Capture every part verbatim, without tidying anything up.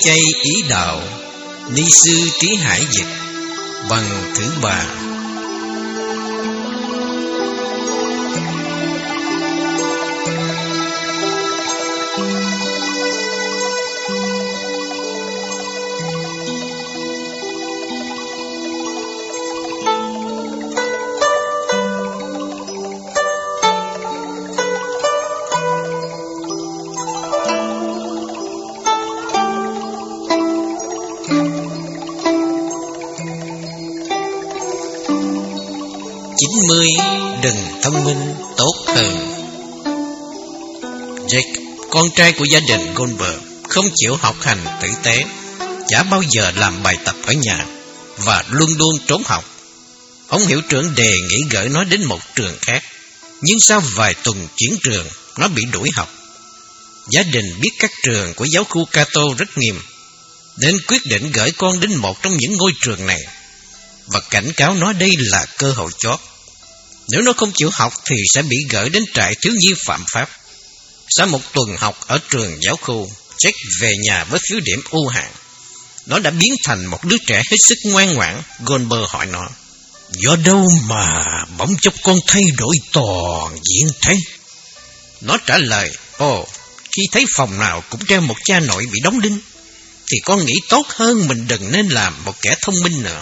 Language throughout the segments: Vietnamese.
chay ý đạo, ni sư trí hải dịch. Bằng thứ ba. chín mươi đừng thông minh tốt hơn. Jake, con trai của gia đình Goldberg, không chịu học hành tử tế, chả bao giờ làm bài tập ở nhà và luôn luôn trốn học. Ông hiệu trưởng đề nghị gửi nó đến một trường khác, nhưng sau vài tuần chuyển trường, nó bị đuổi học. Gia đình biết các trường của giáo khu Cato rất nghiêm, nên quyết định gửi con đến một trong những ngôi trường này và cảnh cáo nó đây là cơ hội chót. Nếu nó không chịu học thì sẽ bị gửi đến trại thiếu nhi phạm pháp. Sau một tuần học ở trường giáo khu, Jake về nhà với phiếu điểm ưu hạng. Nó đã biến thành một đứa trẻ hết sức ngoan ngoãn. Goldberg hỏi nó: "Do đâu mà bỗng chốc con thay đổi toàn diện thế?" Nó trả lời: "Ồ, khi thấy phòng nào cũng treo một cha nội bị đóng đinh, thì con nghĩ tốt hơn mình đừng nên làm một kẻ thông minh nữa."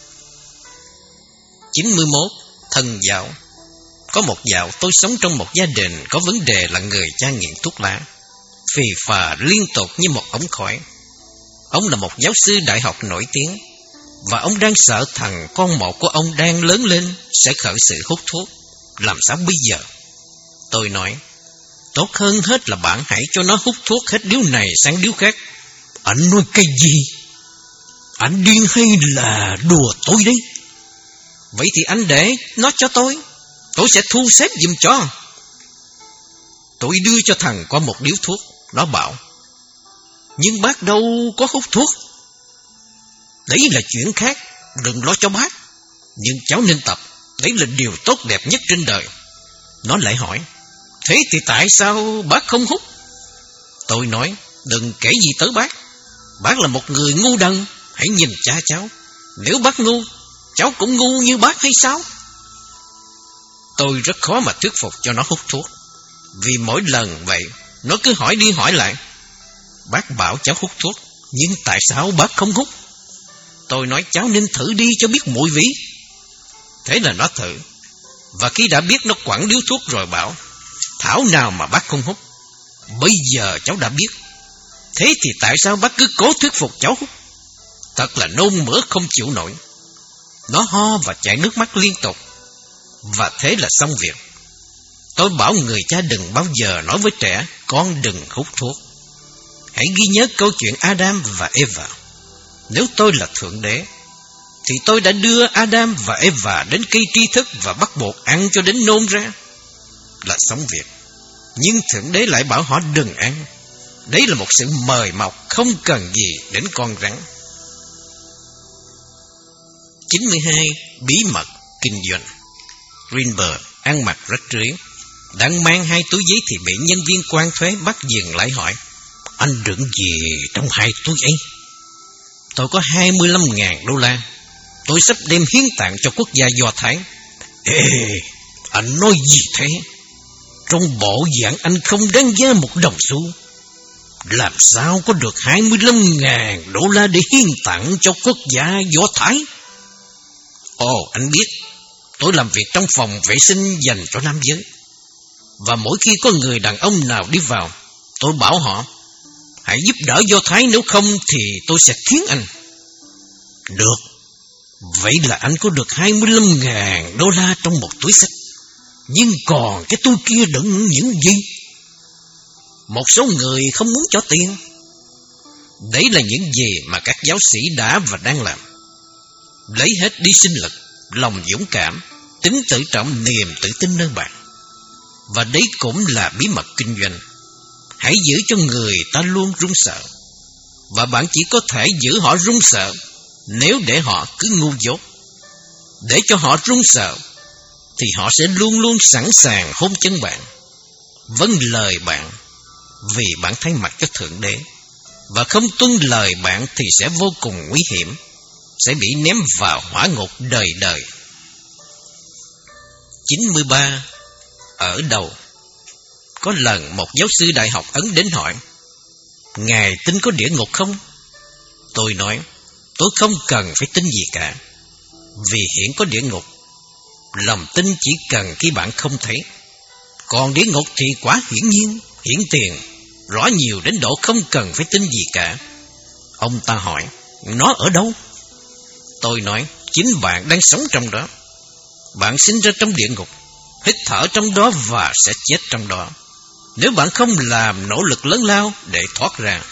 chín mươi mốt. Thân dạo. Có một dạo tôi sống trong một gia đình có vấn đề là người cha nghiện thuốc lá, phì phà liên tục như một ống khói. Ông là một giáo sư đại học nổi tiếng, và ông đang sợ thằng con một của ông đang lớn lên sẽ khởi sự hút thuốc. Làm sao bây giờ? Tôi nói: "Tốt hơn hết là bạn hãy cho nó hút thuốc hết điếu này sang điếu khác." "Anh nói cái gì? Anh điên hay là đùa tôi đấy?" "Vậy thì anh để nó cho tôi, tôi sẽ thu xếp giùm cho." Tôi đưa cho thằng qua một điếu thuốc. Nó bảo: "Nhưng bác đâu có hút thuốc." "Đấy là chuyện khác, đừng lo cho bác. Nhưng cháu nên tập, đấy là điều tốt đẹp nhất trên đời." Nó lại hỏi: "Thế thì tại sao bác không hút?" Tôi nói: "Đừng kể gì tới bác. Bác là một người ngu đần, hãy nhìn cha cháu. Nếu bác ngu, cháu cũng ngu như bác hay sao?" Tôi rất khó mà thuyết phục cho nó hút thuốc, vì mỗi lần vậy nó cứ hỏi đi hỏi lại: "Bác bảo cháu hút thuốc, nhưng tại sao bác không hút?" Tôi nói: "Cháu nên thử đi cho biết mùi vị." Thế là nó thử, và khi đã biết, nó quẳng điếu thuốc rồi bảo: "Thảo nào mà bác không hút. Bây giờ cháu đã biết. Thế thì tại sao bác cứ cố thuyết phục cháu hút?" Thật là nôn mửa không chịu nổi. Nó ho và chảy nước mắt liên tục, và thế là xong việc. Tôi bảo người cha đừng bao giờ nói với trẻ: "Con đừng hút thuốc." Hãy ghi nhớ câu chuyện Adam và Eva. Nếu tôi là Thượng Đế, thì tôi đã đưa Adam và Eva đến cây tri thức và bắt buộc ăn cho đến nôn ra. Là xong việc. Nhưng Thượng Đế lại bảo họ đừng ăn. Đấy là một sự mời mọc không cần gì đến con rắn. chín mươi hai. Bí mật kinh doanh. Greenberg ăn mặc rất rưới, đang mang hai túi giấy thì bị nhân viên quan thuế bắt dừng lại hỏi: "Anh đựng gì trong hai túi ấy?" "Tôi có hai mươi lăm ngàn đô la. Tôi sắp đem hiến tặng cho quốc gia Do Thái." "Ê, anh nói gì thế? Trong bộ dạng anh không đáng giá một đồng xu. Làm sao có được hai mươi lăm ngàn đô la để hiến tặng cho quốc gia Do Thái?" "Ồ, anh biết, tôi làm việc trong phòng vệ sinh dành cho nam giới, và mỗi khi có người đàn ông nào đi vào, tôi bảo họ: hãy giúp đỡ Do Thái, nếu không thì tôi sẽ thiến anh." "Được, vậy là anh có được hai mươi lăm ngàn đô la trong một túi xách. Nhưng còn cái túi kia đựng những gì?" "Một số người không muốn cho tiền. Đấy là những gì mà các giáo sĩ đã và đang làm. Lấy hết đi sinh lực, lòng dũng cảm, tính tự trọng, niềm tự tin nơi bạn. Và đấy cũng là bí mật kinh doanh. Hãy giữ cho người ta luôn run sợ. Và bạn chỉ có thể giữ họ run sợ nếu để họ cứ ngu dốt. Để cho họ run sợ, thì họ sẽ luôn luôn sẵn sàng hôn chân bạn, vâng lời bạn, vì bạn thay mặt cho Thượng Đế, và không tuân lời bạn thì sẽ vô cùng nguy hiểm, sẽ bị ném vào hỏa ngục đời đời. chín mươi ba. Ở đâu? Có lần một giáo sư đại học Ấn đến hỏi: Ngài tin có địa ngục không? Tôi nói: Tôi không cần phải tin gì cả, vì hiện có địa ngục. Lòng tin chỉ cần khi bạn không thấy. Còn địa ngục thì quá hiển nhiên, hiển tiền, rõ nhiều đến độ không cần phải tin gì cả. Ông ta hỏi: Nó ở đâu? Tôi nói: Chính bạn đang sống trong đó. Bạn sinh ra trong địa ngục, hít thở trong đó và sẽ chết trong đó, nếu bạn không làm nỗ lực lớn lao để thoát ra.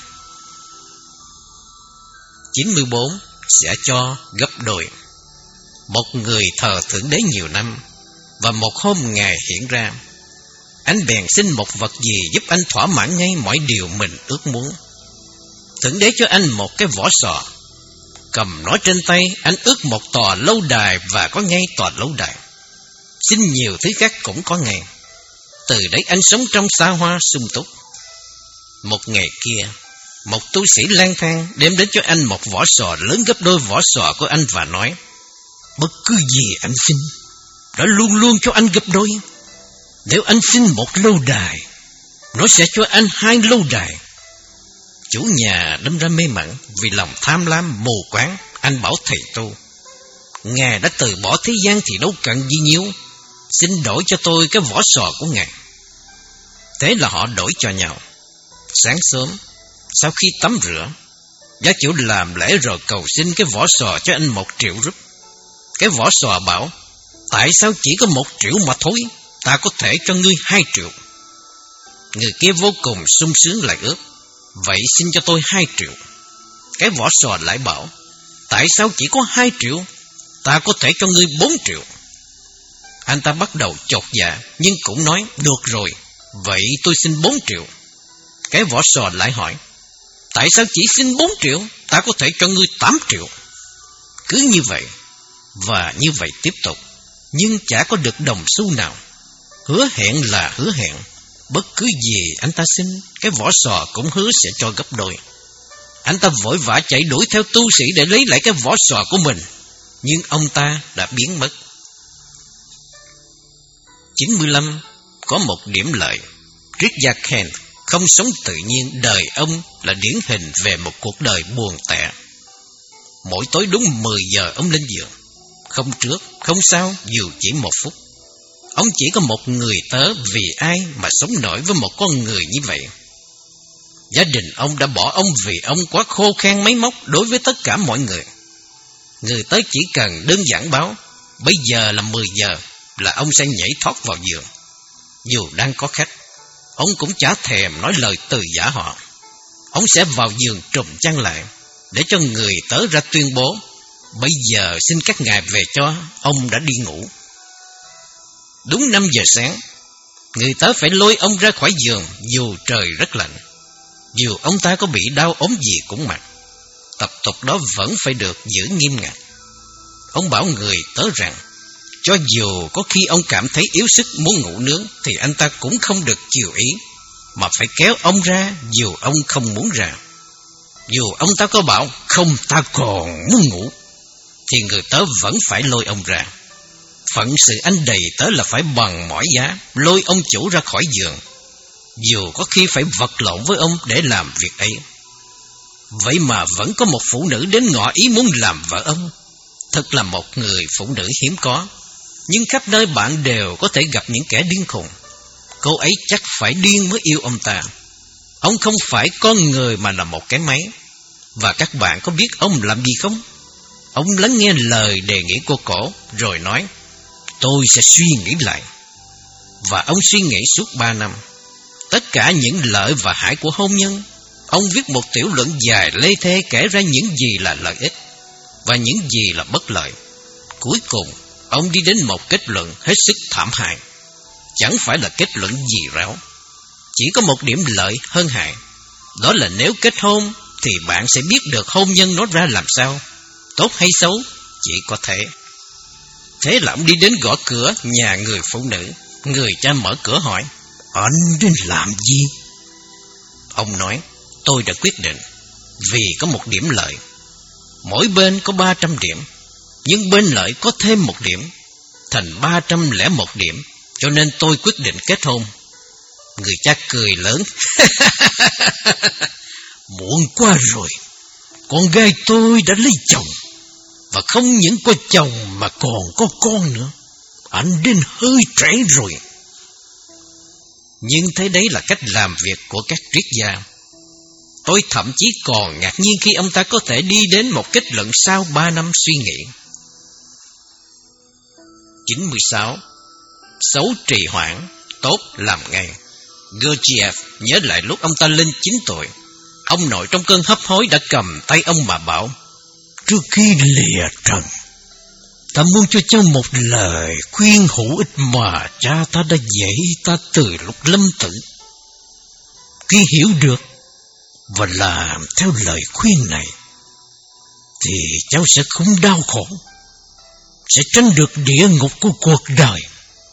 chín mươi bốn. Sẽ cho gấp đôi. Một người thờ Thượng Đế nhiều năm, và một hôm Ngài hiện ra. Anh bèn xin một vật gì giúp anh thỏa mãn ngay mọi điều mình ước muốn. Thượng Đế cho anh một cái vỏ sò. Cầm nó trên tay, anh ước một tòa lâu đài và có ngay tòa lâu đài. Xin nhiều thứ khác cũng có ngay. Từ đấy anh sống trong xa hoa sung túc. Một ngày kia, một tu sĩ lang thang đem đến cho anh một vỏ sò lớn gấp đôi vỏ sò của anh và nói: Bất cứ gì anh xin đã luôn luôn cho anh gấp đôi. Nếu anh xin một lâu đài, nó sẽ cho anh hai lâu đài. Chủ nhà đâm ra mê mẩn vì lòng tham lam mù quáng. Anh bảo thầy tu: Ngài đã từ bỏ thế gian thì đâu cần gì nhiều, xin đổi cho tôi cái vỏ sò của Ngài. Thế là họ đổi cho nhau. Sáng sớm, sau khi tắm rửa, gia chủ làm lễ rồi cầu xin cái vỏ sò cho anh một triệu rúp. Cái vỏ sò bảo: Tại sao chỉ có một triệu mà thôi? Ta có thể cho ngươi hai triệu. Người kia vô cùng sung sướng lại ước: Vậy xin cho tôi hai triệu. Cái vỏ sò lại bảo: Tại sao chỉ có hai triệu? Ta có thể cho ngươi bốn triệu. Anh ta bắt đầu chột dạ, nhưng cũng nói: Được rồi, vậy tôi xin bốn triệu. Cái vỏ sò lại hỏi: Tại sao chỉ xin bốn triệu? Ta có thể cho ngươi tám triệu. Cứ như vậy, và như vậy tiếp tục, nhưng chả có được đồng xu nào. Hứa hẹn là hứa hẹn. Bất cứ gì anh ta xin, cái vỏ sò cũng hứa sẽ cho gấp đôi. Anh ta vội vã chạy đuổi theo tu sĩ để lấy lại cái vỏ sò của mình, nhưng ông ta đã biến mất. chín mươi lăm. Có một điểm lợi. Richard Kent không sống tự nhiên, đời ông là điển hình về một cuộc đời buồn tẻ. Mỗi tối đúng mười giờ ông lên giường. Không trước, không sau, dù chỉ một phút. Ông chỉ có một người tớ, vì ai mà sống nổi với một con người như vậy. Gia đình ông đã bỏ ông vì ông quá khô khan máy móc đối với tất cả mọi người. Người tớ chỉ cần đơn giản báo: Bây giờ là mười giờ, là ông sẽ nhảy thoát vào giường. Dù đang có khách, ông cũng chả thèm nói lời từ giả họ. Ông sẽ vào giường trùm chăn lại, để cho người tớ ra tuyên bố: Bây giờ xin các ngài về cho, ông đã đi ngủ. Đúng năm giờ sáng, người tớ phải lôi ông ra khỏi giường dù trời rất lạnh. Dù ông ta có bị đau ốm gì cũng mặc. Tập tục đó vẫn phải được giữ nghiêm ngặt. Ông bảo người tớ rằng cho dù có khi ông cảm thấy yếu sức muốn ngủ nướng, thì anh ta cũng không được chiều ý, mà phải kéo ông ra dù ông không muốn ra. Dù ông ta có bảo: Không, ta còn muốn ngủ, thì người tớ vẫn phải lôi ông ra. Phận sự anh đầy tớ là phải bằng mọi giá lôi ông chủ ra khỏi giường, dù có khi phải vật lộn với ông để làm việc ấy. Vậy mà vẫn có một phụ nữ đến ngỏ ý muốn làm vợ ông. Thật là một người phụ nữ hiếm có, nhưng khắp nơi bạn đều có thể gặp những kẻ điên khùng. Cô ấy chắc phải điên mới yêu ông ta. Ông không phải con người mà là một cái máy. Và các bạn có biết ông làm gì không? Ông lắng nghe lời đề nghị của cổ, rồi nói: Tôi sẽ suy nghĩ lại. Và ông suy nghĩ suốt ba năm. Tất cả những lợi và hại của hôn nhân. Ông viết một tiểu luận dài lê thê kể ra những gì là lợi ích và những gì là bất lợi. Cuối cùng, ông đi đến một kết luận hết sức thảm hại. Chẳng phải là kết luận gì ráo. Chỉ có một điểm lợi hơn hại. Đó là nếu kết hôn thì bạn sẽ biết được hôn nhân nó ra làm sao, tốt hay xấu, chỉ có thế. Thế là ông đi đến gõ cửa nhà người phụ nữ. Người cha mở cửa hỏi: Anh đến làm gì? Ông nói: Tôi đã quyết định, vì có một điểm lợi. Mỗi bên có ba trăm điểm, nhưng bên lợi có thêm một điểm, thành ba trăm lẻ một điểm, cho nên tôi quyết định kết hôn. Người cha cười lớn. Muộn quá rồi, con gái tôi đã lấy chồng, và không những có chồng mà còn có con nữa. Anh đến hơi trễ rồi. Nhưng thế đấy là cách làm việc của các triết gia. Tôi thậm chí còn ngạc nhiên khi ông ta có thể đi đến một kết luận sau ba năm suy nghĩ. chín mươi sáu. Xấu trì hoãn, tốt làm ngay. Gurdjieff nhớ lại lúc ông ta lên chín tuổi, ông nội trong cơn hấp hối đã cầm tay ông mà bảo: trước khi lìa trần, ta muốn cho cháu một lời khuyên hữu ích mà cha ta đã dạy ta từ lúc lâm tử. Khi hiểu được và làm theo lời khuyên này, thì cháu sẽ không đau khổ, sẽ tránh được địa ngục của cuộc đời.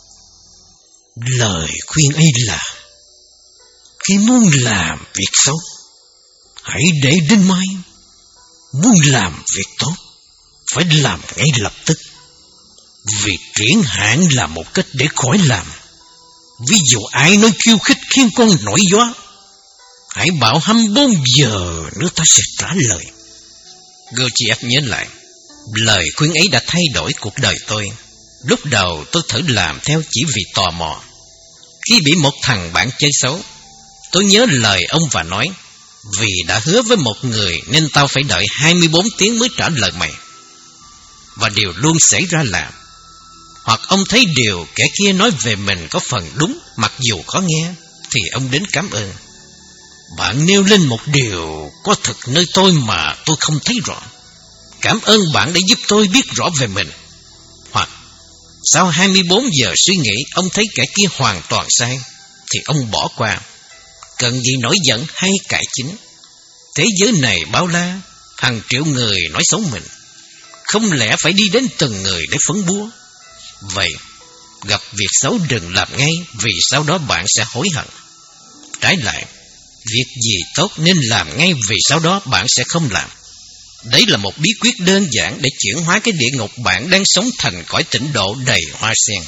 Lời khuyên ấy là: khi muốn làm việc xấu, hãy để đến mai. Muốn làm việc tốt, phải làm ngay lập tức. Vì triển hạn là một cách để khỏi làm. Ví dụ ai nói khiêu khích khiến con nổi gió, hãy bảo hai mươi bốn giờ nữa ta sẽ trả lời. Gurdjieff nhớ lại, lời khuyên ấy đã thay đổi cuộc đời tôi. Lúc đầu tôi thử làm theo chỉ vì tò mò. Khi bị một thằng bạn chơi xấu, tôi nhớ lời ông và nói: vì đã hứa với một người nên tao phải đợi hai mươi bốn tiếng mới trả lời mày. Và điều luôn xảy ra là, hoặc ông thấy điều kẻ kia nói về mình có phần đúng mặc dù khó nghe, thì ông đến cảm ơn. Bạn nêu lên một điều có thực nơi tôi mà tôi không thấy rõ. Cảm ơn bạn đã giúp tôi biết rõ về mình. Hoặc sau hai mươi bốn giờ suy nghĩ, ông thấy kẻ kia hoàn toàn sai, thì ông bỏ qua. Cần gì nổi giận hay cải chính. Thế giới này bao la, hàng triệu người nói xấu mình, không lẽ phải đi đến từng người để phấn búa? Vậy, gặp việc xấu đừng làm ngay, vì sau đó bạn sẽ hối hận. Trái lại, việc gì tốt nên làm ngay, vì sau đó bạn sẽ không làm. Đấy là một bí quyết đơn giản để chuyển hóa cái địa ngục bạn đang sống thành cõi tịnh độ đầy hoa sen.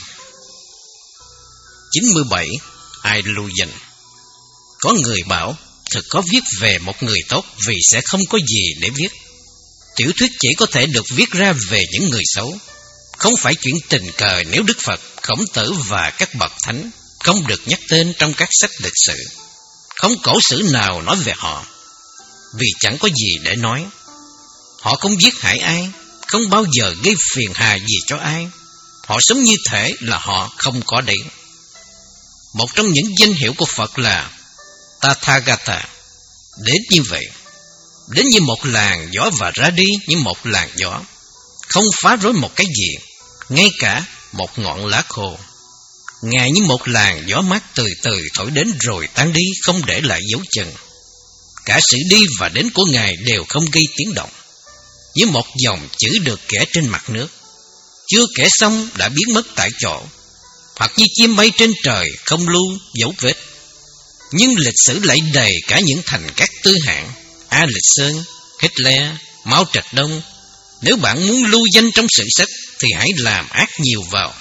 chín mươi bảy. Illusion. Có người bảo thật khó viết về một người tốt vì sẽ không có gì để viết. Tiểu thuyết chỉ có thể được viết ra về những người xấu. Không phải chuyện tình cờ nếu Đức Phật, Khổng Tử và các bậc thánh không được nhắc tên trong các sách lịch sử. Không cổ sử nào nói về họ, vì chẳng có gì để nói. Họ không giết hại ai, không bao giờ gây phiền hà gì cho ai. Họ sống như thể là họ không có đấy. Một trong những danh hiệu của Phật là Tathagata. Đến như vậy, đến như một làn gió và ra đi như một làn gió, không phá rối một cái gì, ngay cả một ngọn lá khô. Ngài như một làn gió mát từ từ thổi đến rồi tan đi, không để lại dấu chân. Cả sự đi và đến của Ngài đều không gây tiếng động, như một dòng chữ được kẻ trên mặt nước, chưa kẻ xong đã biến mất tại chỗ, hoặc như chim bay trên trời không lưu dấu vết. Nhưng lịch sử lại đầy cả những thành các tư hạng: A Lịch Sơn, Hitler, Mao Trạch Đông. Nếu bạn muốn lưu danh trong sử sách thì hãy làm ác nhiều vào.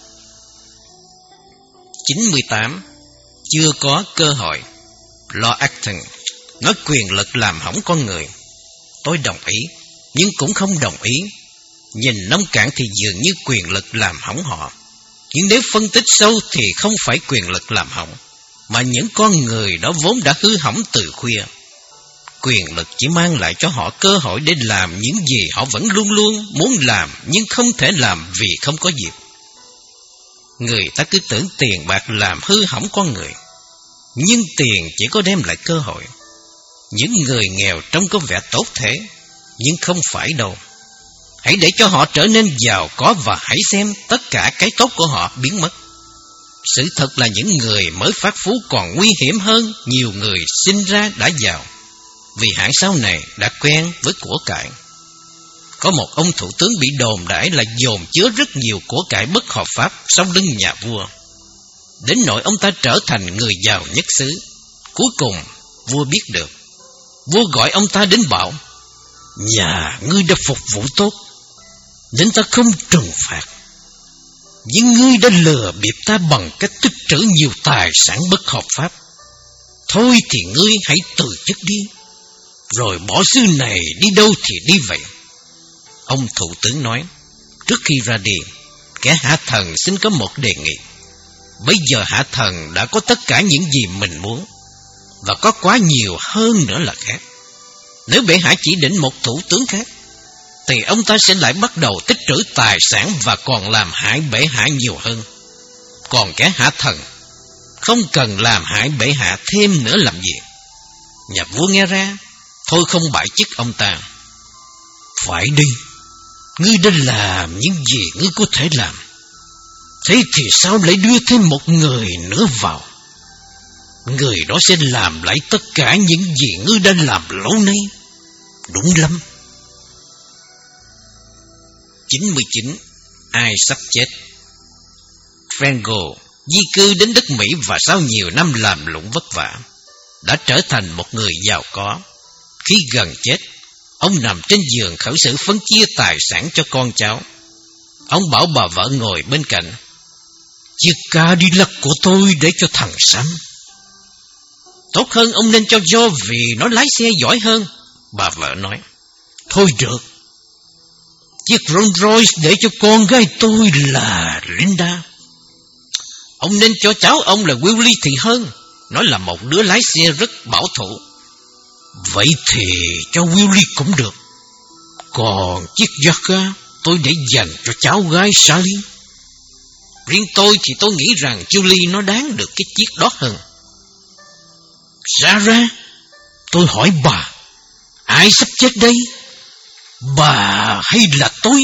chín mươi tám. Chưa có cơ hội. Law Acton nói quyền lực làm hỏng con người. Tôi đồng ý, nhưng cũng không đồng ý. Nhìn nông cạn thì dường như quyền lực làm hỏng họ. Nhưng nếu phân tích sâu thì không phải quyền lực làm hỏng, mà những con người đó vốn đã hư hỏng từ khuya. Quyền lực chỉ mang lại cho họ cơ hội để làm những gì họ vẫn luôn luôn muốn làm nhưng không thể làm vì không có dịp. Người ta cứ tưởng tiền bạc làm hư hỏng con người, nhưng tiền chỉ có đem lại cơ hội. Những người nghèo trông có vẻ tốt thế, nhưng không phải đâu. Hãy để cho họ trở nên giàu có và hãy xem tất cả cái tốt của họ biến mất. Sự thật là những người mới phát phú còn nguy hiểm hơn nhiều người sinh ra đã giàu, vì hạng sau này đã quen với của cải. Có một ông thủ tướng bị đồn đãi là dồn chứa rất nhiều của cải bất hợp pháp sau lưng nhà vua, đến nỗi ông ta trở thành người giàu nhất xứ. Cuối cùng vua biết được, Vua gọi ông ta đến bảo: Nhà ngươi đã phục vụ tốt, nên ta không trừng phạt. Nhưng ngươi đã lừa bịp ta bằng cách tích trữ nhiều tài sản bất hợp pháp. Thôi thì ngươi hãy từ chức đi, rồi bỏ xứ này đi đâu thì đi vậy. Ông thủ tướng nói. Trước khi ra đi, kẻ hạ thần xin có một đề nghị. Bây giờ hạ thần đã có tất cả những gì mình muốn, và có quá nhiều hơn nữa là khác. Nếu bệ hạ chỉ định một thủ tướng khác, thì ông ta sẽ lại bắt đầu tích trữ tài sản và còn làm hại bệ hạ nhiều hơn. Còn kẻ hạ thần không cần làm hại bệ hạ thêm nữa làm gì. Nhà vua nghe ra, thôi không bãi chức ông ta. Phải đi, ngươi đã làm những gì ngươi có thể làm. Thế thì sao lại đưa thêm một người nữa vào? Người đó sẽ làm lại tất cả những gì ngươi đã làm lâu nay. Đúng lắm. chín mươi chín. Ai sắp chết? Franco di cư đến đất Mỹ và sau nhiều năm làm lụng vất vả, đã trở thành một người giàu có. Khi gần chết, ông nằm trên giường khởi sự phân chia tài sản cho con cháu. Ông bảo bà vợ ngồi bên cạnh: Chiếc Cadillac của tôi để cho thằng Sam. Tốt hơn ông nên cho Joe vì nó lái xe giỏi hơn, bà vợ nói. Thôi được, chiếc Rolls Royce để cho con gái tôi là Linda. Ông nên cho cháu ông là Willie thì hơn, nó là một đứa lái xe rất bảo thủ. Vậy thì cho Willie cũng được. Còn chiếc Jaguar tôi để dành cho cháu gái Sally. Riêng tôi thì tôi nghĩ rằng Julie nó đáng được cái chiếc đó hơn. Sarah, tôi hỏi bà, ai sắp chết đây? Bà hay là tôi?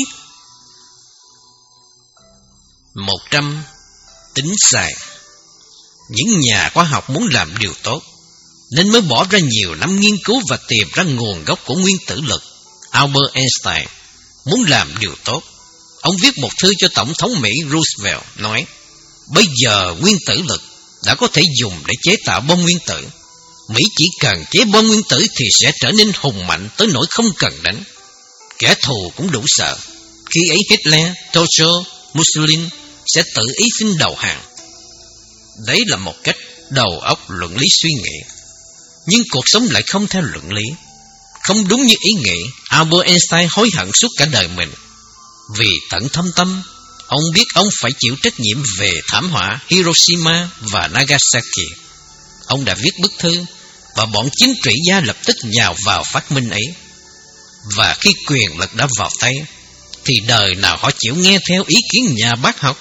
Một trăm. Tính sai. Những nhà khoa học muốn làm điều tốt, nên mới bỏ ra nhiều năm nghiên cứu và tìm ra nguồn gốc của nguyên tử lực. Albert Einstein muốn làm điều tốt. Ông viết một thư cho Tổng thống Mỹ Roosevelt nói: Bây giờ nguyên tử lực đã có thể dùng để chế tạo bom nguyên tử. Mỹ chỉ cần chế bom nguyên tử thì sẽ trở nên hùng mạnh tới nỗi không cần đánh. Kẻ thù cũng đủ sợ. Khi ấy Hitler, Tito, Mussolini sẽ tự ý xin đầu hàng. Đấy là một cách đầu óc luận lý suy nghĩ. Nhưng cuộc sống lại không theo luận lý. Không đúng như ý nghĩ, Albert Einstein hối hận suốt cả đời mình. Vì tận thâm tâm, ông biết ông phải chịu trách nhiệm về thảm họa Hiroshima và Nagasaki. Ông đã viết bức thư, và bọn chính trị gia lập tức nhào vào phát minh ấy. Và khi quyền lực đã vào tay, thì đời nào họ chịu nghe theo ý kiến nhà bác học.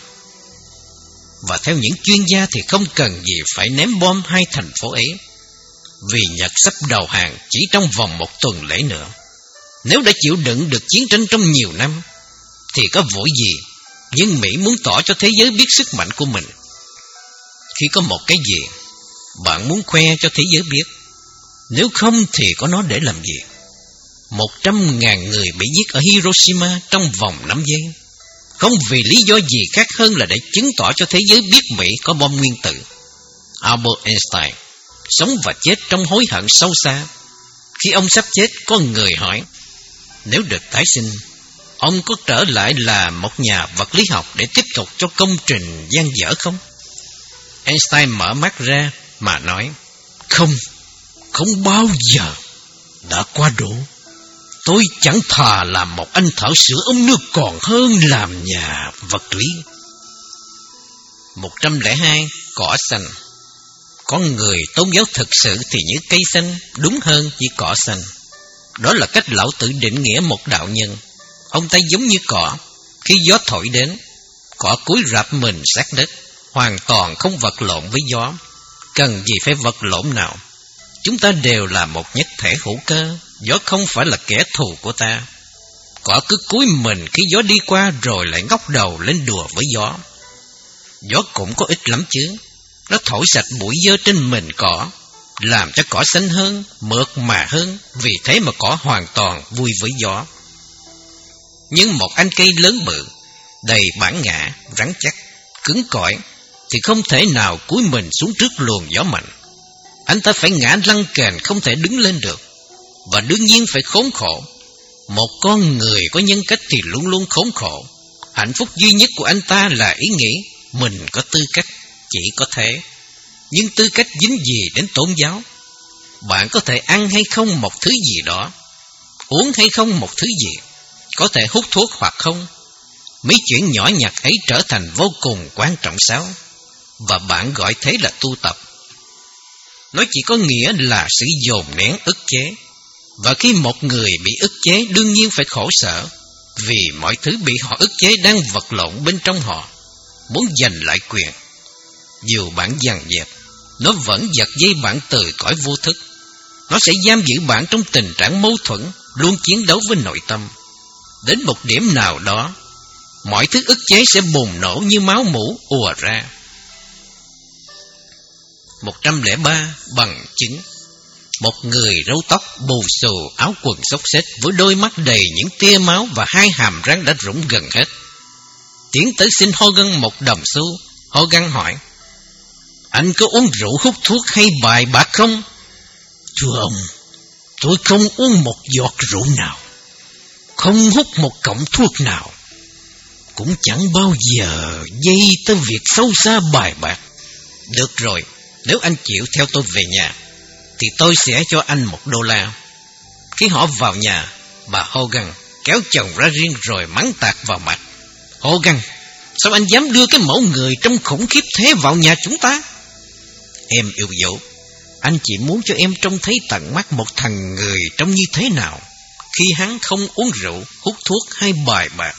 Và theo những chuyên gia thì không cần gì phải ném bom hai thành phố ấy, vì Nhật sắp đầu hàng chỉ trong vòng một tuần lễ nữa. Nếu đã chịu đựng được chiến tranh trong nhiều năm, thì có vội gì, nhưng Mỹ muốn tỏ cho thế giới biết sức mạnh của mình. Khi có một cái gì, bạn muốn khoe cho thế giới biết. Nếu không thì có nó để làm gì? Một trăm ngàn người bị giết ở Hiroshima trong vòng năm giây, không vì lý do gì khác hơn là để chứng tỏ cho thế giới biết Mỹ có bom nguyên tử. Albert Einstein sống và chết trong hối hận sâu xa. Khi ông sắp chết, có người hỏi: Nếu được tái sinh, ông có trở lại là một nhà vật lý học để tiếp tục cho công trình dang dở không? Einstein mở mắt ra mà nói: Không, không bao giờ. Đã quá đủ. Tôi chẳng thà làm một anh thợ sửa ống nước còn hơn làm nhà vật lý. Một trăm lẻ hai. Cỏ xanh. Con người tôn giáo thực sự thì như cây xanh, đúng hơn chỉ cỏ xanh. Đó là cách lão tử định nghĩa một đạo nhân. Ông ta giống như cỏ. Khi gió thổi đến, cỏ cúi rạp mình sát đất, hoàn toàn không vật lộn với gió. Cần gì phải vật lộn nào? Chúng ta đều là một nhất thể hữu cơ. Gió không phải là kẻ thù của ta. Cỏ cứ cúi mình khi gió đi qua, rồi lại ngóc đầu lên đùa với gió. Gió cũng có ích lắm chứ. Nó thổi sạch bụi dơ trên mình cỏ, làm cho cỏ xanh hơn, mượt mà hơn. Vì thế mà cỏ hoàn toàn vui với gió. Nhưng một anh cây lớn bự, đầy bản ngã, rắn chắc, cứng cỏi, thì không thể nào cúi mình xuống trước luồng gió mạnh. Anh ta phải ngã lăn kềnh, không thể đứng lên được. và đương nhiên phải khốn khổ. Một con người có nhân cách thì luôn luôn khốn khổ. Hạnh phúc duy nhất của anh ta là ý nghĩ mình có tư cách, chỉ có thế. Nhưng tư cách dính gì đến tôn giáo? Bạn có thể ăn hay không một thứ gì đó, uống hay không một thứ gì, có thể hút thuốc hoặc không. Mấy chuyện nhỏ nhặt ấy trở thành vô cùng quan trọng sao? Và bạn gọi thế là tu tập. Nó chỉ có nghĩa là sự dồn nén ức chế. Và khi một người bị ức chế, đương nhiên phải khổ sở, vì mọi thứ bị họ ức chế đang vật lộn bên trong họ, muốn giành lại quyền. Dù bạn dằn dẹp, nó vẫn giật dây bạn từ cõi vô thức. Nó sẽ giam giữ bạn trong tình trạng mâu thuẫn, luôn chiến đấu với nội tâm. Đến một điểm nào đó, mọi thứ ức chế sẽ bùng nổ như máu mủ ùa ra. một trăm lẻ ba. Bằng chứng. Một người râu tóc bù xù, áo quần xốc xếch, với đôi mắt đầy những tia máu và hai hàm răng đã rụng gần hết, tiến tới xin Hogan một đồng xu. Hogan hỏi: anh có uống rượu, hút thuốc hay bài bạc không? Thưa ông, tôi không uống một giọt rượu nào, không hút một cọng thuốc nào, cũng chẳng bao giờ dây tới việc xấu xa bài bạc. Được rồi, nếu anh chịu theo tôi về nhà, thì tôi sẽ cho anh một đô la. Khi họ vào nhà, bà Hogan kéo chồng ra riêng rồi mắng tạc vào mặt. Hogan, sao anh dám đưa cái mẫu người trông khủng khiếp thế vào nhà chúng ta? Em yêu dấu, anh chỉ muốn cho em trông thấy tận mắt một thằng người trông như thế nào khi hắn không uống rượu, hút thuốc hay bài bạc.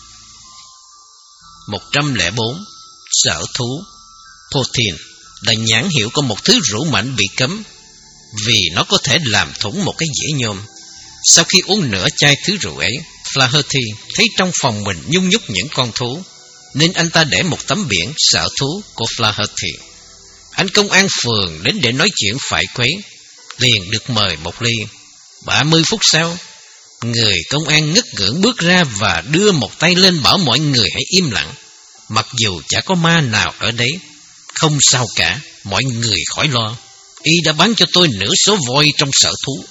một trăm lẻ bốn. Sở thú. Potin là nhãn hiệu của một thứ rượu mạnh bị cấm, vì nó có thể làm thủng một cái dĩa nhôm. Sau khi uống nửa chai thứ rượu ấy, Flaherty thấy trong phòng mình nhung nhúc những con thú, nên anh ta để một tấm biển sở thú của Flaherty. Anh công an phường đến để nói chuyện phải quấy, liền được mời một ly. Ba mươi phút sau, người công an ngất ngưỡng bước ra và đưa một tay lên bảo mọi người hãy im lặng. Mặc dù chả có ma nào ở đấy. Không sao cả, mọi người khỏi lo. Y đã bán cho tôi nửa số voi trong sở thú.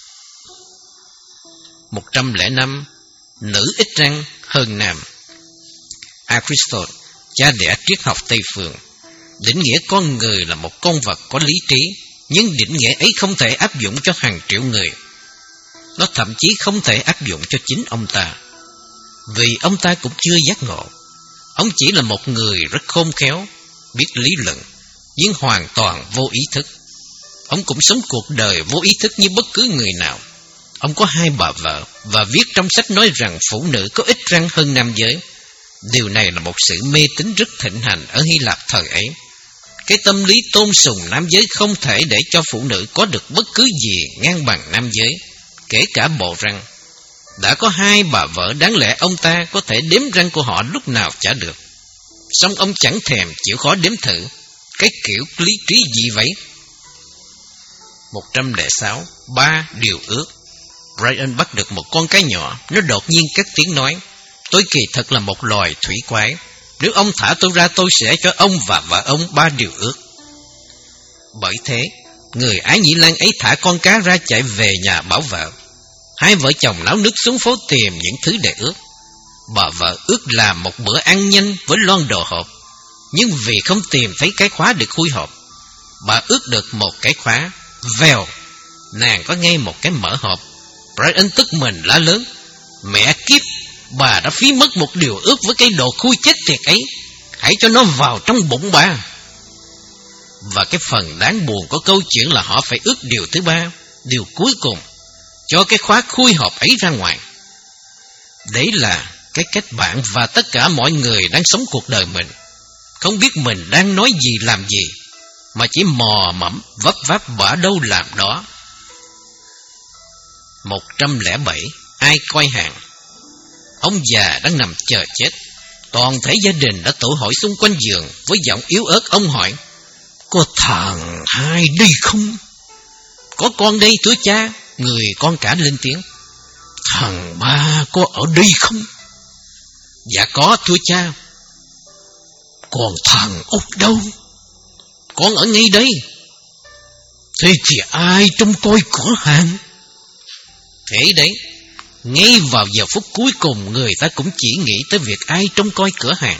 một trăm lẻ năm. Nữ ít răng hơn nam. Aristotle, cha đẻ triết học Tây phương, định nghĩa con người là một con vật có lý trí, nhưng định nghĩa ấy không thể áp dụng cho hàng triệu người. Nó thậm chí không thể áp dụng cho chính ông ta, vì ông ta cũng chưa giác ngộ. Ông chỉ là một người rất khôn khéo, biết lý luận, nhưng hoàn toàn vô ý thức. Ông cũng sống cuộc đời vô ý thức như bất cứ người nào. Ông có hai bà vợ và viết trong sách nói rằng phụ nữ có ít răng hơn nam giới. Điều này là một sự mê tín rất thịnh hành ở Hy Lạp thời ấy. Cái tâm lý tôn sùng nam giới không thể để cho phụ nữ có được bất cứ gì ngang bằng nam giới, kể cả bộ răng. Đã có hai bà vợ, đáng lẽ ông ta có thể đếm răng của họ lúc nào chả được. Song ông chẳng thèm chịu khó đếm thử. Cái kiểu lý trí gì vậy? một trăm lẻ sáu. Ba điều ước. Brian bắt được một con cá nhỏ. Nó đột nhiên cất tiếng nói: tôi kỳ thật là một loài thủy quái. Nếu ông thả tôi ra, tôi sẽ cho ông và vợ ông ba điều ước. Bởi thế, người Ái Nhĩ Lan ấy thả con cá ra, chạy về nhà bảo vợ. Hai vợ chồng láo nước xuống phố tìm những thứ để ước. Bà vợ ước làm một bữa ăn nhanh với lon đồ hộp, nhưng vì không tìm thấy cái khóa được khui hộp, bà ước được một cái khóa. Vèo, nàng có ngay một cái mở hộp. Brian tức mình la lớn: mẹ kiếp, bà đã phí mất một điều ước với cái đồ khui chết tiệt ấy. Hãy cho nó vào trong bụng bà. Và cái phần đáng buồn của câu chuyện là họ phải ước điều thứ ba, điều cuối cùng, cho cái khóa khui hộp ấy ra ngoài. Đấy là cái cách bạn và tất cả mọi người đang sống cuộc đời mình, không biết mình đang nói gì làm gì, mà chỉ mò mẫm vấp váp bả đâu làm đó. một trăm lẻ bảy. Ai coi hàng. Ông già đang nằm chờ chết. Toàn thể gia đình đã tụ hội xung quanh giường. Với giọng yếu ớt, ông hỏi: có thằng hai đi không? Có con đây thưa cha. Người con cả lên tiếng: thằng ba có ở đây không? Dạ có thưa cha. Còn thằng Út đâu? Con ở ngay đây. Thế thì ai trông coi cửa hàng? Thế đấy, ngay vào giờ phút cuối cùng người ta cũng chỉ nghĩ tới việc ai trông coi cửa hàng.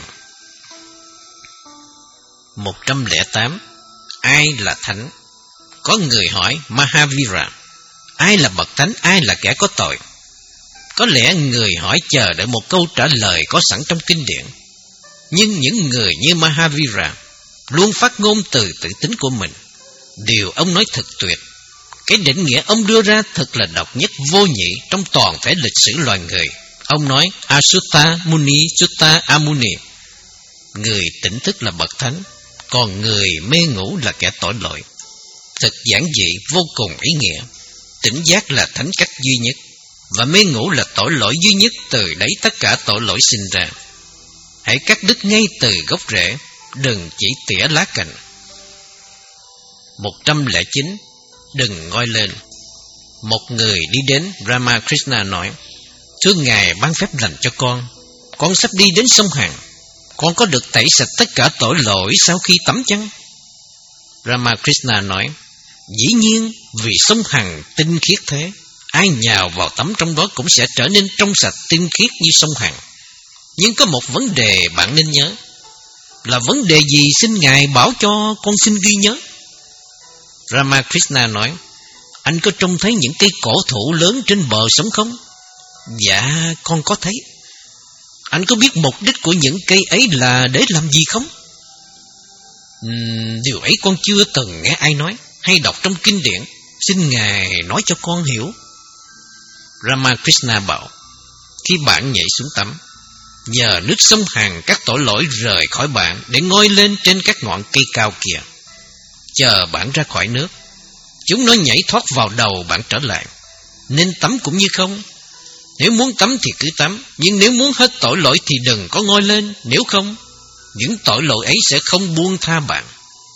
một trăm lẻ tám. Ai là thánh? Có người hỏi Mahavira, ai là bậc thánh, ai là kẻ có tội? Có lẽ người hỏi chờ đợi một câu trả lời có sẵn trong kinh điển. Nhưng những người như Mahavira luôn phát ngôn từ tự tính của mình. Điều ông nói thật tuyệt. Cái định nghĩa ông đưa ra thật là độc nhất vô nhị trong toàn thể lịch sử loài người. Ông nói Asutta Muni Sutta Amuni. Người tỉnh thức là bậc thánh, còn người mê ngủ là kẻ tội lỗi. Thật giản dị, vô cùng ý nghĩa. Tỉnh giác là thánh cách duy nhất, và mê ngủ là tội lỗi duy nhất. Từ đấy tất cả tội lỗi sinh ra. Hãy cắt đứt ngay từ gốc rễ, đừng chỉ tỉa lá cành. một trăm lẻ chín. Đừng ngoi lên. Một người đi đến Ramakrishna nói: Thưa Ngài, ban phép lành cho con. Con sắp đi đến sông Hằng. Con có được tẩy sạch tất cả tội lỗi sau khi tắm chăng? Ramakrishna nói: Dĩ nhiên, vì sông Hằng tinh khiết thế, ai nhào vào tắm trong đó cũng sẽ trở nên trong sạch tinh khiết như sông Hằng. Nhưng có một vấn đề bạn nên nhớ. Là vấn đề gì xin Ngài bảo cho con xin ghi nhớ? Ramakrishna nói: Anh có trông thấy những cây cổ thụ lớn trên bờ sông không? Dạ, con có thấy. Anh có biết mục đích của những cây ấy là để làm gì không? Uhm, điều ấy con chưa từng nghe ai nói hay đọc trong kinh điển. Xin Ngài nói cho con hiểu. Ramakrishna bảo: Khi bạn nhảy xuống tắm, nhờ nước sông Hằng các tội lỗi rời khỏi bạn để ngoi lên trên các ngọn cây cao kia. Chờ bạn ra khỏi nước, chúng nó nhảy thoát vào đầu bạn trở lại. Nên tắm cũng như không. Nếu muốn tắm thì cứ tắm, nhưng nếu muốn hết tội lỗi thì đừng có ngoi lên. Nếu không, những tội lỗi ấy sẽ không buông tha bạn.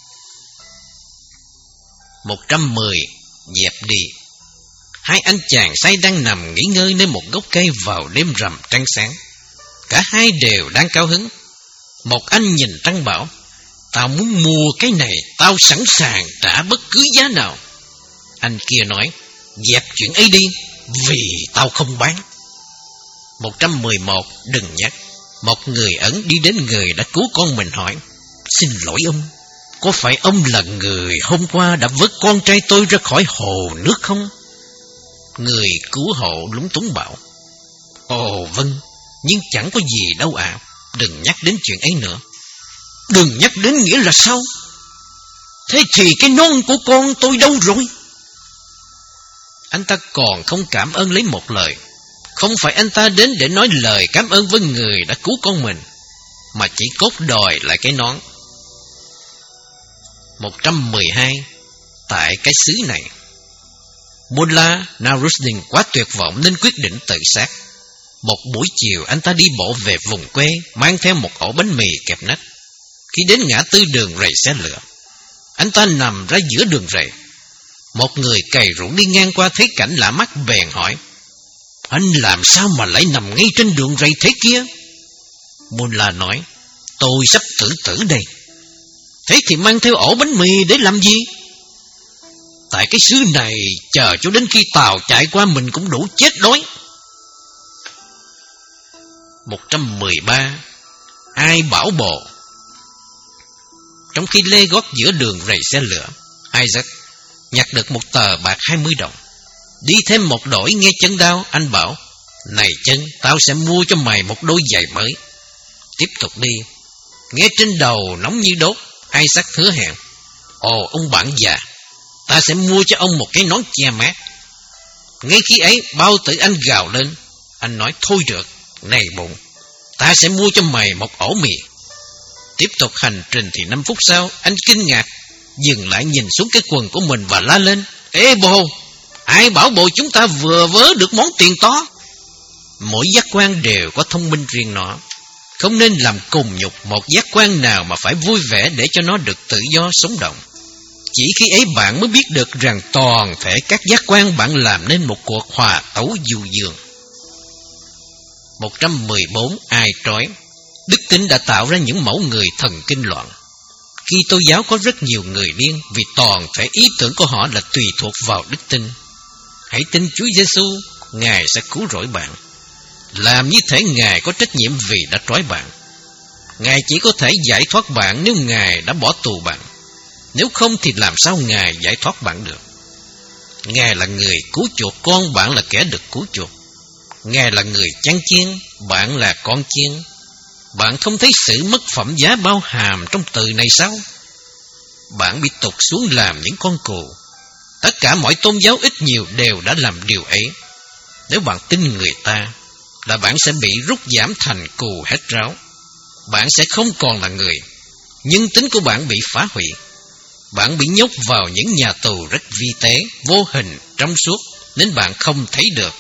một trăm mười. Dẹp đi. Hai anh chàng say đang nằm nghỉ ngơi nơi một gốc cây vào đêm rằm trăng sáng. Cả hai đều đang cao hứng. Một anh nhìn trăng bảo: Tao muốn mua cái này, tao sẵn sàng trả bất cứ giá nào. Anh kia nói: Dẹp chuyện ấy đi, vì tao không bán. một trăm mười một. Đừng nhắc. Một người ẩn đi đến người đã cứu con mình hỏi: Xin lỗi ông, có phải ông là người hôm qua đã vớt con trai tôi ra khỏi hồ nước không? Người cứu hộ lúng túng bảo: Ồ vâng, nhưng chẳng có gì đâu ạ. À. Đừng nhắc đến chuyện ấy nữa. Đừng nhắc đến nghĩa là sao? Thế thì cái nón của con tôi đâu rồi? Anh ta còn không cảm ơn lấy một lời. Không phải anh ta đến để nói lời cảm ơn với người đã cứu con mình, mà chỉ cốt đòi lại cái nón. một trăm mười hai. Tại cái xứ này, Mullah Naruddin quá tuyệt vọng nên quyết định tự sát. Một buổi chiều anh ta đi bộ về vùng quê, mang theo một ổ bánh mì kẹp nách. Khi đến ngã tư đường rầy xe lửa, anh ta nằm ra giữa đường rầy. Một người cày ruộng đi ngang qua thấy cảnh lạ mắt bèn hỏi: Anh làm sao mà lại nằm ngay trên đường rầy thế kia? Mullah nói: Tôi sắp tự tử đây. Thế thì mang theo ổ bánh mì để làm gì? Tại cái xứ này, chờ cho đến khi tàu chạy qua mình cũng đủ chết đói. một trăm mười ba. Ai bảo bồ? Trong khi lê gót giữa đường rầy xe lửa, Isaac nhặt được một tờ bạc hai mươi đồng. Đi thêm một đổi nghe chân đau, anh bảo: Này chân, tao sẽ mua cho mày một đôi giày mới. Tiếp tục đi. Nghe trên đầu nóng như đốt, Isaac hứa hẹn: Ồ ông bạn già, ta sẽ mua cho ông một cái nón che mát. Ngay khi ấy, bao tử anh gào lên. Anh nói: Thôi được, này bụng, ta sẽ mua cho mày một ổ mì. Tiếp tục hành trình thì năm phút sau, anh kinh ngạc dừng lại nhìn xuống cái quần của mình và la lên: Ê bồ, ai bảo bồ chúng ta vừa vớ được món tiền to? Mỗi giác quan đều có thông minh riêng nó. Không nên làm cùng nhục một giác quan nào mà phải vui vẻ để cho nó được tự do sống động. Chỉ khi ấy bạn mới biết được rằng toàn thể các giác quan bạn làm nên một cuộc hòa tấu du dương. một trăm mười bốn. Ai trói? Đức tin đã tạo ra những mẫu người thần kinh loạn. Khi Kitô giáo có rất nhiều người điên vì toàn thể ý tưởng của họ là tùy thuộc vào đức tin. Hãy tin Chúa Giêsu, Ngài sẽ cứu rỗi bạn. Làm như thể Ngài có trách nhiệm vì đã trói bạn. Ngài chỉ có thể giải thoát bạn nếu Ngài đã bỏ tù bạn. Nếu không thì làm sao Ngài giải thoát bạn được? Ngài là người cứu chuộc con, bạn là kẻ được cứu chuộc. Ngài là người chăn chiên, bạn là con chiên. Bạn không thấy sự mất phẩm giá bao hàm trong từ này sao? Bạn bị tụt xuống làm những con cừu. Tất cả mọi tôn giáo ít nhiều đều đã làm điều ấy. Nếu bạn tin người ta, là bạn sẽ bị rút giảm thành cừu hết ráo. Bạn sẽ không còn là người. Nhân tính của bạn bị phá hủy. Bạn bị nhốt vào những nhà tù rất vi tế, vô hình, trong suốt, nên bạn không thấy được.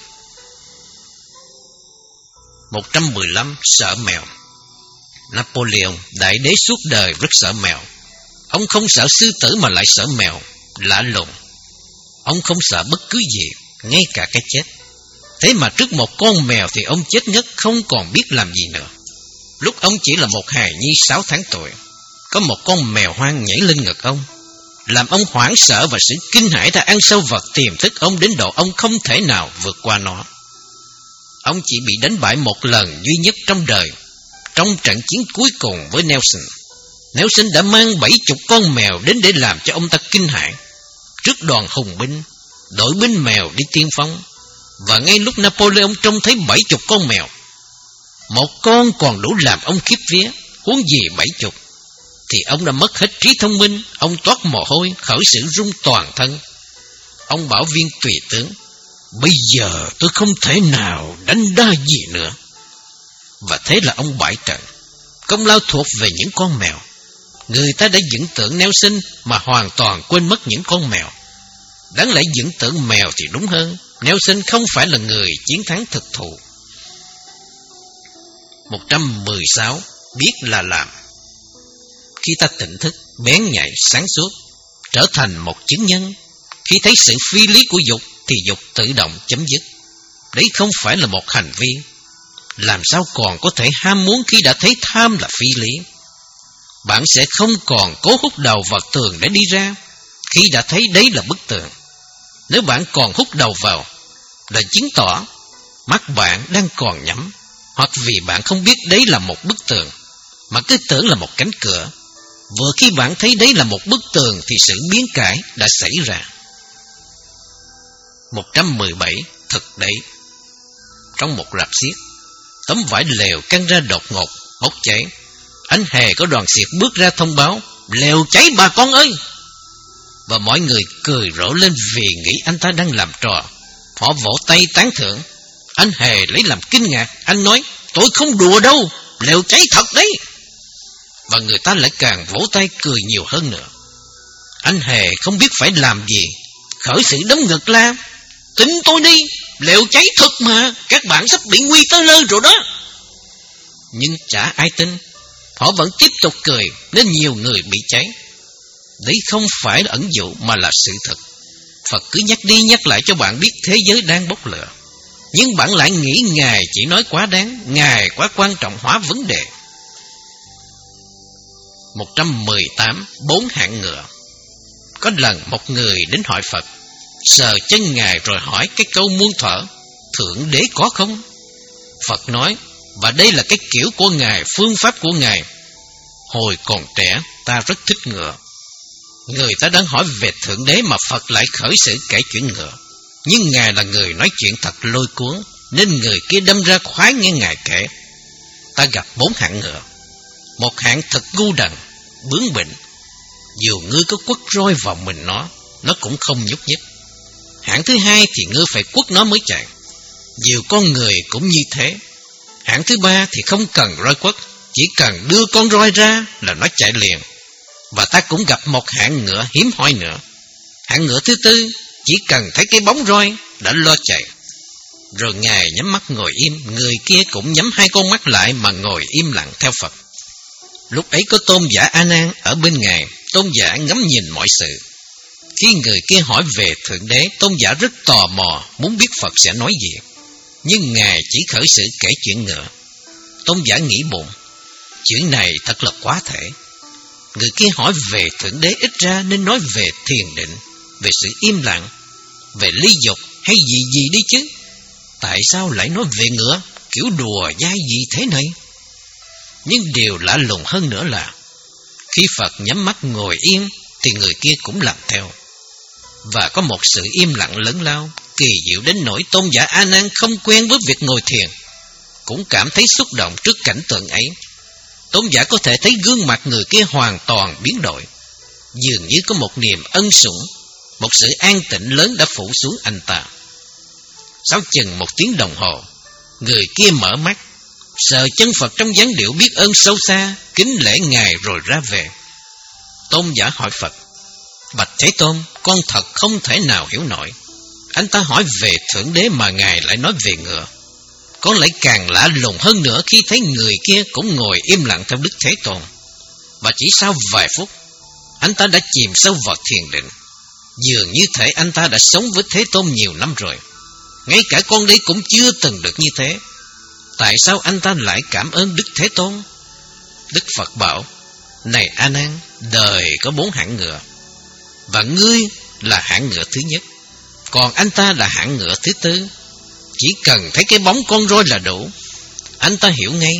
một trăm mười lăm. Sợ mèo. Napoleon, đại đế suốt đời rất sợ mèo. Ông không sợ sư tử mà lại sợ mèo. Lạ lùng. Ông không sợ bất cứ gì, ngay cả cái chết. Thế mà trước một con mèo thì ông chết ngất, không còn biết làm gì nữa. Lúc ông chỉ là một hài nhi sáu tháng tuổi, có một con mèo hoang nhảy lên ngực ông, làm ông hoảng sợ và sự kinh hãi đã ăn sâu vào tiềm thức ông đến độ ông không thể nào vượt qua nó. Ông chỉ bị đánh bại một lần duy nhất trong đời, trong trận chiến cuối cùng với Nelson. Nelson đã mang bảy chục con mèo đến để làm cho ông ta kinh hãi. Trước đoàn hùng binh, đội binh mèo đi tiên phong, và ngay lúc Napoleon trông thấy bảy chục con mèo, một con còn đủ làm ông khiếp vía, huống gì bảy chục, thì ông đã mất hết trí thông minh. Ông toát mồ hôi, khởi sự run toàn thân. Ông bảo viên tùy tướng: bây giờ tôi không thể nào đánh đa gì nữa. Và thế là ông bại trận. Công lao thuộc về những con mèo. Người ta đã dựng tượng Nelson mà hoàn toàn quên mất những con mèo. Đáng lẽ dựng tượng mèo thì đúng hơn. Nelson không phải là người chiến thắng thực thụ. một trăm mười sáu. Biết là làm. Khi ta tỉnh thức, bén nhạy, sáng suốt, trở thành một chứng nhân, khi thấy sự phi lý của dục thì dục tự động chấm dứt. Đấy không phải là một hành vi. Làm sao còn có thể ham muốn khi đã thấy tham là phi lý? Bạn sẽ không còn cố hút đầu vào tường để đi ra khi đã thấy đấy là bức tường. Nếu bạn còn hút đầu vào, là chứng tỏ mắt bạn đang còn nhắm, hoặc vì bạn không biết đấy là một bức tường, mà cứ tưởng là một cánh cửa. Vừa khi bạn thấy đấy là một bức tường thì sự biến cải đã xảy ra. một trăm mười bảy. Thực đấy. Trong một rạp xiếc, tấm vải lều căng ra đột ngột, bốc cháy. Anh Hề có đoàn xiếc bước ra thông báo: lều cháy bà con ơi! Và mọi người cười rộ lên vì nghĩ anh ta đang làm trò. Họ vỗ tay tán thưởng. Anh Hề lấy làm kinh ngạc. Anh nói: tôi không đùa đâu, lều cháy thật đấy. Và người ta lại càng vỗ tay cười nhiều hơn nữa. Anh Hề không biết phải làm gì, khởi sự đấm ngực la: tin tôi đi, lều cháy thật mà, các bạn sắp bị nguy tới nơi rồi đó. Nhưng chả ai tin. Họ vẫn tiếp tục cười, nên nhiều người bị cháy. Đấy không phải là ẩn dụ mà là sự thật. Phật cứ nhắc đi nhắc lại cho bạn biết thế giới đang bốc lửa. Nhưng bạn lại nghĩ Ngài chỉ nói quá đáng, Ngài quá quan trọng hóa vấn đề. một trăm mười tám. Bốn hạng ngựa. Có lần một người đến hỏi Phật, sờ chân Ngài rồi hỏi cái câu muôn thuở: Thượng Đế có không? Phật nói: và đây là cái kiểu của Ngài, phương pháp của Ngài. Hồi còn trẻ, ta rất thích ngựa. Người ta đang hỏi về Thượng Đế mà Phật lại khởi sự kể chuyện ngựa. Nhưng Ngài là người nói chuyện thật lôi cuốn, nên người kia đâm ra khoái nghe Ngài kể. Ta gặp bốn hạng ngựa. Một hạng thật ngu đần, bướng bỉnh. Dù ngươi có quất roi vào mình nó, nó cũng không nhúc nhích. Hạng thứ hai thì ngươi phải quất nó mới chạy. Nhiều con người cũng như thế. Hạng thứ ba thì không cần roi quất, chỉ cần đưa con roi ra là nó chạy liền. Và ta cũng gặp một hạng ngựa hiếm hoi nữa. Hạng ngựa thứ tư chỉ cần thấy cái bóng roi đã lo chạy. Rồi Ngài nhắm mắt ngồi im. Người kia cũng nhắm hai con mắt lại mà ngồi im lặng theo Phật. Lúc ấy có tôn giả A Nan ở bên Ngài. Tôn giả ngắm nhìn mọi sự. Khi người kia hỏi về Thượng Đế, tôn giả rất tò mò, muốn biết Phật sẽ nói gì. Nhưng Ngài chỉ khởi sự kể chuyện ngựa. Tôn giả nghĩ bụng, chuyện này thật là quá thể. Người kia hỏi về Thượng Đế, ít ra nên nói về thiền định, về sự im lặng, về ly dục hay gì gì đi chứ. Tại sao lại nói về ngựa? Kiểu đùa dai gì thế này? Nhưng điều lạ lùng hơn nữa là khi Phật nhắm mắt ngồi yên thì người kia cũng làm theo. Và có một sự im lặng lớn lao, kỳ diệu đến nỗi tôn giả A Nan không quen với việc ngồi thiền cũng cảm thấy xúc động trước cảnh tượng ấy. Tôn giả có thể thấy gương mặt người kia hoàn toàn biến đổi, dường như có một niềm ân sủng, một sự an tịnh lớn đã phủ xuống anh ta. Sau chừng một tiếng đồng hồ, người kia mở mắt, sờ chân Phật trong dáng điệu biết ơn sâu xa, kính lễ Ngài rồi ra về. Tôn giả hỏi Phật: Bạch Thế Tôn, con thật không thể nào hiểu nổi. Anh ta hỏi về Thượng Đế mà Ngài lại nói về ngựa. Có lẽ càng lạ lùng hơn nữa khi thấy người kia cũng ngồi im lặng theo Đức Thế Tôn. Và chỉ sau vài phút, anh ta đã chìm sâu vào thiền định. Dường như thể anh ta đã sống với Thế Tôn nhiều năm rồi. Ngay cả con đây cũng chưa từng được như thế. Tại sao anh ta lại cảm ơn Đức Thế Tôn? Đức Phật bảo: Này A Nan, đời có bốn hạng ngựa, và ngươi là hạng ngựa thứ nhất, còn anh ta là hạng ngựa thứ tư. Chỉ cần thấy cái bóng con roi là đủ. Anh ta hiểu ngay.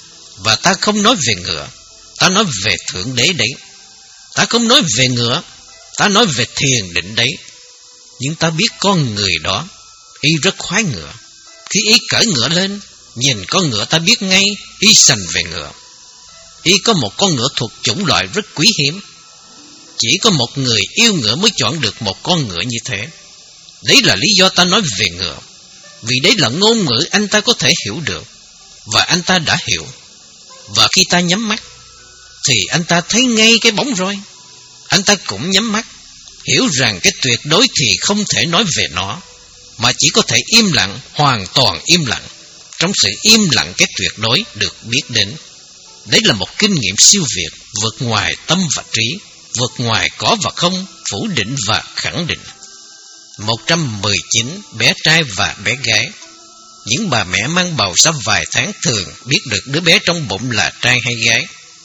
Và ta không nói về ngựa, ta nói về Thượng Đế đấy. Ta không nói về ngựa, ta nói về thiền định đấy. Nhưng ta biết con người đó, y rất khoái ngựa. Khi y cởi ngựa lên, nhìn con ngựa ta biết ngay y sành về ngựa. Y có một con ngựa thuộc chủng loại rất quý hiếm. Chỉ có một người yêu ngựa mới chọn được một con ngựa như thế. Đấy là lý do ta nói về ngựa. Vì đấy là ngôn ngữ anh ta có thể hiểu được. Và anh ta đã hiểu. Và khi ta nhắm mắt thì anh ta thấy ngay cái bóng roi. Anh ta cũng nhắm mắt, hiểu rằng cái tuyệt đối thì không thể nói về nó, mà chỉ có thể im lặng, hoàn toàn im lặng. Trong sự im lặng cái tuyệt đối được biết đến. Đấy là một kinh nghiệm siêu việt, vượt ngoài tâm và trí, vượt ngoài có và không, phủ định và khẳng định. một trăm mười chín bé trai và bé gái. Những bà mẹ mang bầu sau vài tháng thường biết được đứa bé trong bụng là trai hay gái.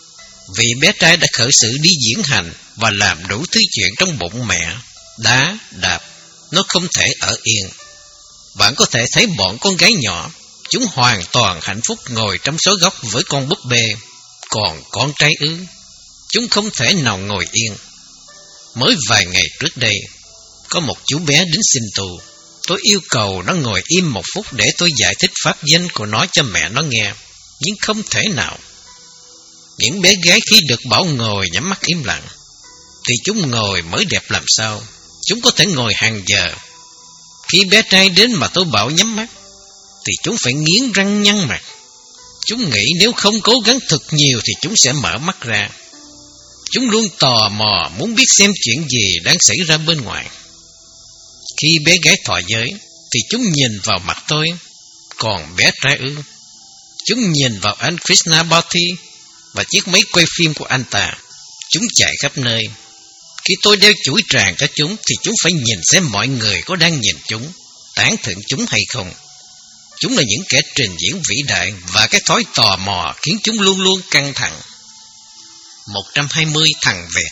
Vì bé trai đã khởi sự đi diễn hành và làm đủ thứ chuyện trong bụng mẹ, đá, đạp, nó không thể ở yên. Bạn có thể thấy bọn con gái nhỏ, chúng hoàn toàn hạnh phúc ngồi trong số góc với con búp bê. Còn con trai ư, chúng không thể nào ngồi yên. Mới vài ngày trước đây, có một chú bé đến xin tù. Tôi yêu cầu nó ngồi im một phút để tôi giải thích pháp danh của nó cho mẹ nó nghe, nhưng không thể nào. Những bé gái khi được bảo ngồi nhắm mắt im lặng thì chúng ngồi mới đẹp làm sao. Chúng có thể ngồi hàng giờ. Khi bé trai đến mà tôi bảo nhắm mắt thì chúng phải nghiến răng nhăn mặt. Chúng nghĩ nếu không cố gắng thật nhiều thì chúng sẽ mở mắt ra. Chúng luôn tò mò muốn biết xem chuyện gì đang xảy ra bên ngoài. Khi bé gái thọ giới thì chúng nhìn vào mặt tôi. Còn bé trai ư, chúng nhìn vào anh Krishna Bharti và chiếc máy quay phim của anh ta. Chúng chạy khắp nơi. Khi tôi đeo chuỗi tràng cho chúng thì chúng phải nhìn xem mọi người có đang nhìn chúng, tán thưởng chúng hay không. Chúng là những kẻ trình diễn vĩ đại, và cái thói tò mò khiến chúng luôn luôn căng thẳng. một trăm hai mươi thằng vẹt.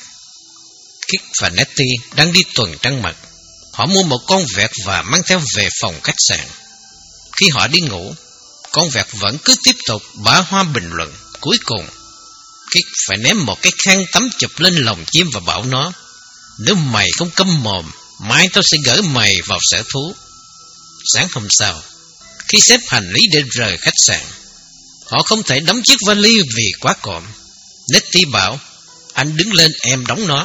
Kit và Nettie đang đi tuần trăng mật. Họ mua một con vẹt và mang theo về phòng khách sạn. Khi họ đi ngủ, con vẹt vẫn cứ tiếp tục bả hoa bình luận. Cuối cùng, Kit phải ném một cái khăn tắm chụp lên lồng chim và bảo nó: nếu mày không câm mồm, mai tao sẽ gửi mày vào sở thú. Sáng hôm sau, khi xếp hành lý để rời khách sạn, họ không thể đóng chiếc vali vì quá cộm. Nettie bảo: anh đứng lên, em đóng nó.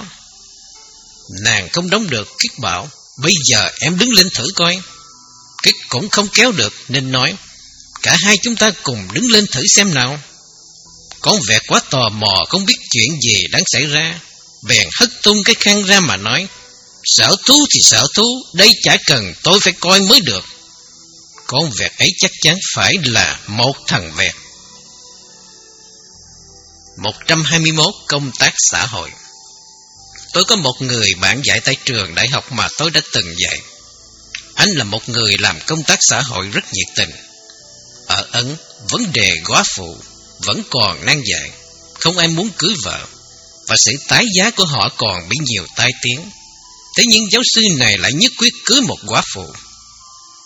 Nàng không đóng được. Kit bảo: bây giờ em đứng lên thử coi. Kit cũng không kéo được nên nói: cả hai chúng ta cùng đứng lên thử xem nào. Con vẹt quá tò mò không biết chuyện gì đang xảy ra, bèn hất tung cái khăn ra mà nói: sở thú thì sở thú, đây chả cần tôi phải coi mới được. Con vẹt ấy chắc chắn phải là một thằng vẹt. một trăm hai mươi mốt công tác xã hội. Tôi có một người bạn dạy tại trường đại học mà tôi đã từng dạy. Anh là một người làm công tác xã hội rất nhiệt tình. Ở Ấn, vấn đề góa phụ vẫn còn nan giải, không ai muốn cưới vợ, và sự tái giá của họ còn bị nhiều tai tiếng. Thế nhưng giáo sư này lại nhất quyết cưới một góa phụ.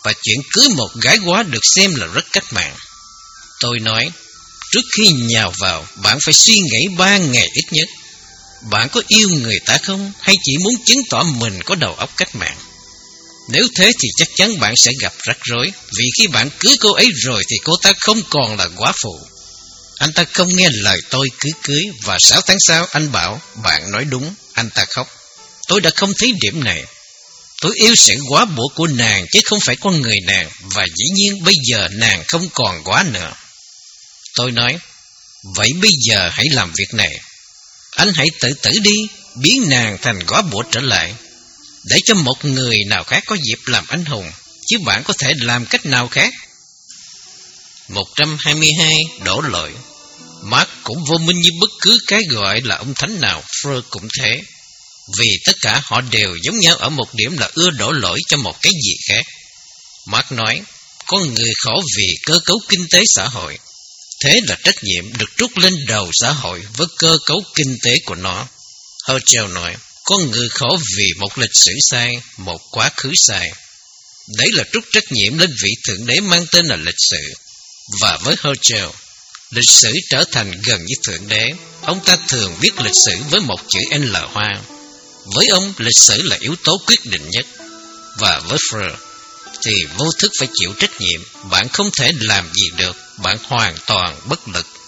và chuyện cưới một gái quá được xem là rất cách mạng. Tôi nói, trước khi nhào vào, bạn phải suy nghĩ ba ngày ít nhất. Bạn có yêu người ta không, hay chỉ muốn chứng tỏ mình có đầu óc cách mạng? Nếu thế thì chắc chắn bạn sẽ gặp rắc rối, vì khi bạn cưới cô ấy rồi thì cô ta không còn là góa phụ. Anh ta không nghe lời tôi cứ cưới, và sáu tháng sau anh bảo, bạn nói đúng, anh ta khóc. Tôi đã không thấy điểm này. Tôi yêu sự góa bủa của nàng chứ không phải con người nàng, và dĩ nhiên bây giờ nàng không còn góa nữa. Tôi nói, vậy bây giờ hãy làm việc này. Anh hãy tự tử đi, biến nàng thành góa bủa trở lại, để cho một người nào khác có dịp làm anh hùng, chứ bạn có thể làm cách nào khác? một trăm hai mươi hai đổ lỗi. Mark cũng vô minh như bất cứ cái gọi là ông thánh nào, Freud cũng thế. Vì tất cả họ đều giống nhau ở một điểm là ưa đổ lỗi cho một cái gì khác. Mark nói, con người khổ vì cơ cấu kinh tế xã hội. Thế là trách nhiệm được trút lên đầu xã hội với cơ cấu kinh tế của nó. Herschel nói, con người khổ vì một lịch sử sai, một quá khứ sai. Đấy là trút trách nhiệm lên vị thượng đế mang tên là lịch sử. Và với Herschel, lịch sử trở thành gần như thượng đế. Ông ta thường viết lịch sử với một chữ L hoa. Với ông, lịch sử là yếu tố quyết định nhất. Và với Freud thì vô thức phải chịu trách nhiệm. Bạn không thể làm gì được, bạn hoàn toàn bất lực.